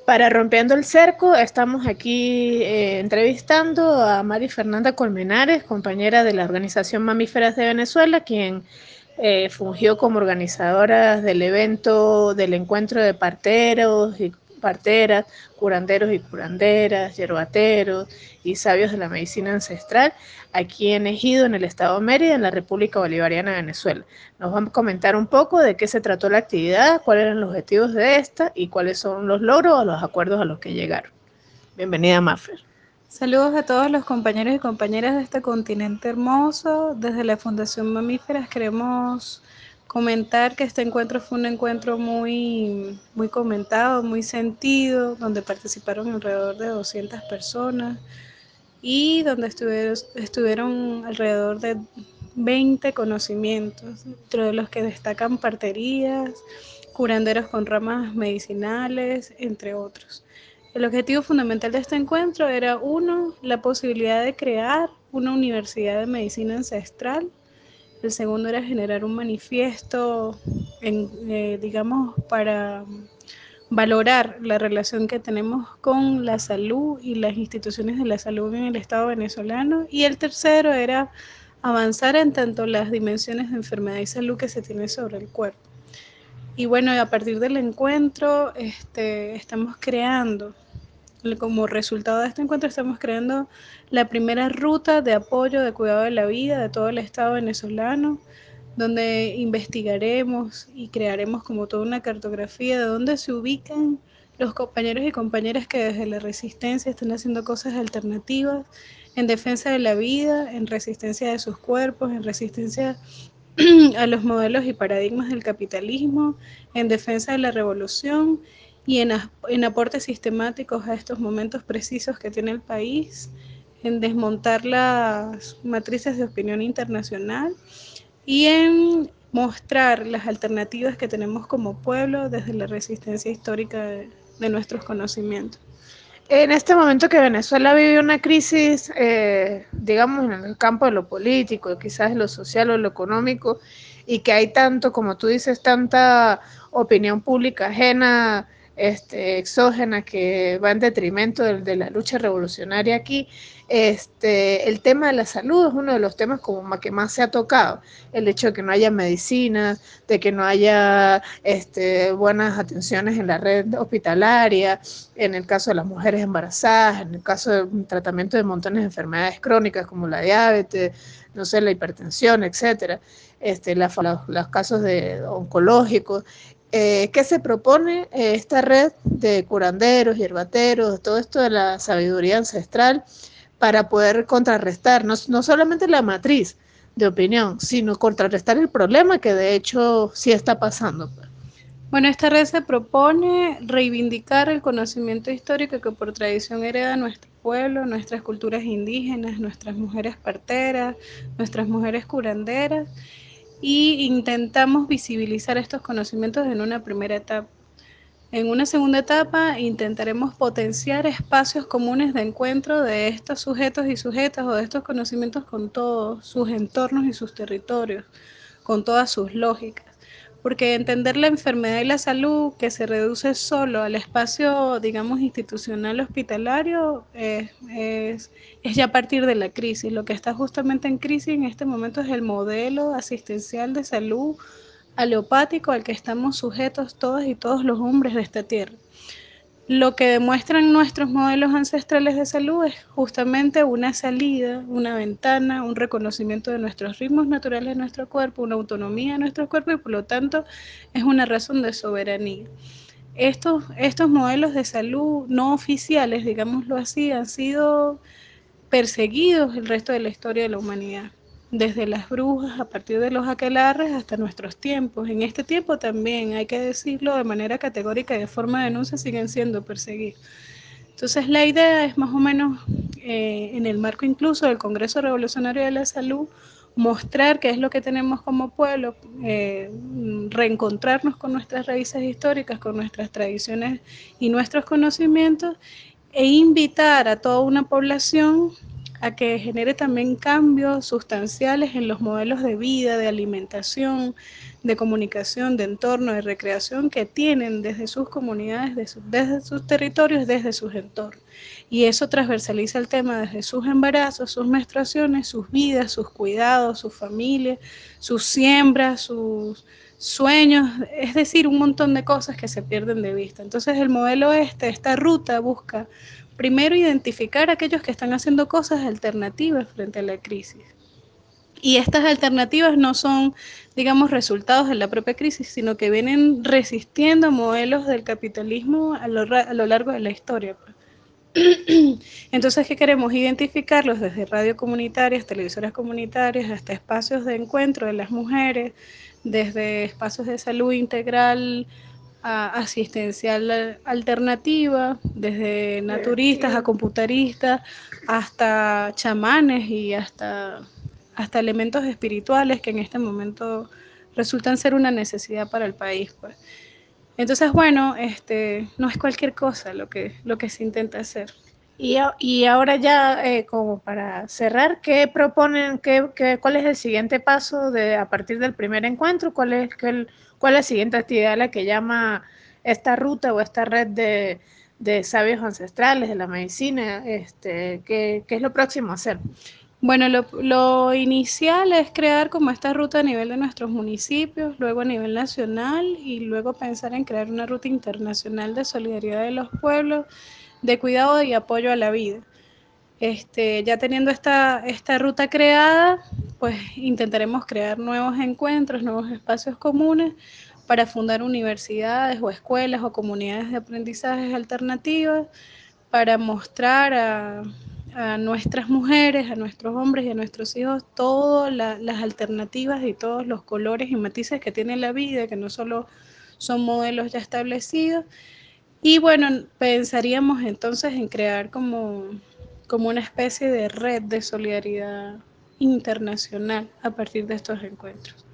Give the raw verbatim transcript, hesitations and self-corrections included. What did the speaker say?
Para Rompiendo el Cerco, estamos aquí eh, entrevistando a Mari Fernanda Colmenares, compañera de la Organización Mamíferas de Venezuela, quien eh, fungió como organizadora del evento del encuentro de parteros y parteras, curanderos y curanderas, yerbateros y sabios de la medicina ancestral, aquí en Ejido, en el estado de Mérida, en la República Bolivariana de Venezuela. Nos vamos a comentar un poco de qué se trató la actividad, cuáles eran los objetivos de esta y cuáles son los logros o los acuerdos a los que llegaron. Bienvenida, Maffer. Saludos a todos los compañeros y compañeras de este continente hermoso. Desde la Fundación Mamíferas queremos comentar que este encuentro fue un encuentro muy, muy comentado, muy sentido, donde participaron alrededor de doscientas personas y donde estuvieron, estuvieron alrededor de veinte conocimientos, entre los que destacan parterías, curanderos con ramas medicinales, entre otros. El objetivo fundamental de este encuentro era, uno, la posibilidad de crear una universidad de medicina ancestral. El segundo era generar un manifiesto, en, eh, digamos, para valorar la relación que tenemos con la salud y las instituciones de la salud en el Estado venezolano. Y el tercero era avanzar en tanto las dimensiones de enfermedad y salud que se tiene sobre el cuerpo. Y bueno, a partir del encuentro este, estamos creando, como resultado de este encuentro, estamos creando la primera ruta de apoyo de cuidado de la vida de todo el Estado venezolano, donde investigaremos y crearemos como toda una cartografía de dónde se ubican los compañeros y compañeras que desde la resistencia están haciendo cosas alternativas en defensa de la vida, en resistencia de sus cuerpos, en resistencia a los modelos y paradigmas del capitalismo, en defensa de la revolución y en, en aportes sistemáticos a estos momentos precisos que tiene el país, en desmontar las matrices de opinión internacional y en mostrar las alternativas que tenemos como pueblo desde la resistencia histórica de, de nuestros conocimientos. En este momento que Venezuela vive una crisis, eh, digamos, en el campo de lo político, quizás en lo social o lo económico, y que hay tanto, como tú dices, tanta opinión pública ajena, este, exógena, que va en detrimento de, de la lucha revolucionaria aquí, este, el tema de la salud es uno de los temas como que más se ha tocado. El hecho de que no haya medicina, de que no haya este, buenas atenciones en la red hospitalaria, en el caso de las mujeres embarazadas, en el caso del tratamiento de montones de enfermedades crónicas como la diabetes, no sé, la hipertensión, etcétera, este, la, la, los casos de oncológicos. Eh, ¿Qué se propone eh, esta red de curanderos, hierbateros, todo esto de la sabiduría ancestral para poder contrarrestar no, no solamente la matriz de opinión, sino contrarrestar el problema que de hecho sí está pasando? Bueno, esta red se propone reivindicar el conocimiento histórico que por tradición hereda nuestro pueblo, nuestras culturas indígenas, nuestras mujeres parteras, nuestras mujeres curanderas, y intentamos visibilizar estos conocimientos en una primera etapa. En una segunda etapa intentaremos potenciar espacios comunes de encuentro de estos sujetos y sujetas o de estos conocimientos con todos sus entornos y sus territorios, con todas sus lógicas. Porque entender la enfermedad y la salud que se reduce solo al espacio, digamos, institucional hospitalario, eh, es, es ya a partir de la crisis. Lo que está justamente en crisis en este momento es el modelo asistencial de salud alopático al que estamos sujetos todas y todos los hombres de esta tierra. Lo que demuestran nuestros modelos ancestrales de salud es justamente una salida, una ventana, un reconocimiento de nuestros ritmos naturales de nuestro cuerpo, una autonomía de nuestro cuerpo y por lo tanto es una razón de soberanía. Estos, estos modelos de salud no oficiales, digámoslo así, han sido perseguidos el resto de la historia de la humanidad, desde las brujas, a partir de los aquelarres, hasta nuestros tiempos. En este tiempo también, hay que decirlo de manera categórica y de forma de denuncia, siguen siendo perseguidos. Entonces la idea es más o menos, eh, en el marco incluso del Congreso Revolucionario de la Salud, mostrar qué es lo que tenemos como pueblo, eh, reencontrarnos con nuestras raíces históricas, con nuestras tradiciones y nuestros conocimientos, e invitar a toda una población a que genere también cambios sustanciales en los modelos de vida, de alimentación, de comunicación, de entorno, de recreación que tienen desde sus comunidades, desde sus, desde sus territorios, desde sus entornos. Y eso transversaliza el tema desde sus embarazos, sus menstruaciones, sus vidas, sus cuidados, su familia, sus siembras, sus sueños, es decir, un montón de cosas que se pierden de vista. Entonces el modelo este, esta ruta busca primero identificar a aquellos que están haciendo cosas alternativas frente a la crisis. Y estas alternativas no son, digamos, resultados de la propia crisis, sino que vienen resistiendo modelos del capitalismo a lo, a lo largo de la historia. Entonces, ¿qué queremos? Identificarlos desde radio comunitarias, televisoras comunitarias, hasta espacios de encuentro de las mujeres, desde espacios de salud integral, a asistencial alternativa, desde naturistas a computaristas, hasta chamanes y hasta, hasta elementos espirituales que en este momento resultan ser una necesidad para el país, pues. Entonces, bueno, este, no es cualquier cosa lo que, lo que se intenta hacer. Y, y ahora ya, eh, como para cerrar, ¿qué proponen? Qué, qué, ¿Cuál es el siguiente paso de, a partir del primer encuentro? ¿Cuál es, qué, cuál es la siguiente actividad a la que llama esta ruta o esta red de, de sabios ancestrales de la medicina? Este, ¿qué, ¿Qué es lo próximo a hacer? Bueno, lo, lo inicial es crear como esta ruta a nivel de nuestros municipios, luego a nivel nacional y luego pensar en crear una ruta internacional de solidaridad de los pueblos, de cuidado y apoyo a la vida. Este, ya teniendo esta, esta ruta creada, pues intentaremos crear nuevos encuentros, nuevos espacios comunes para fundar universidades o escuelas o comunidades de aprendizajes alternativas, para mostrar a, a nuestras mujeres, a nuestros hombres y a nuestros hijos todas la, las alternativas y todos los colores y matices que tiene la vida, que no solo son modelos ya establecidos. Y bueno, pensaríamos entonces en crear como, como una especie de red de solidaridad internacional a partir de estos encuentros.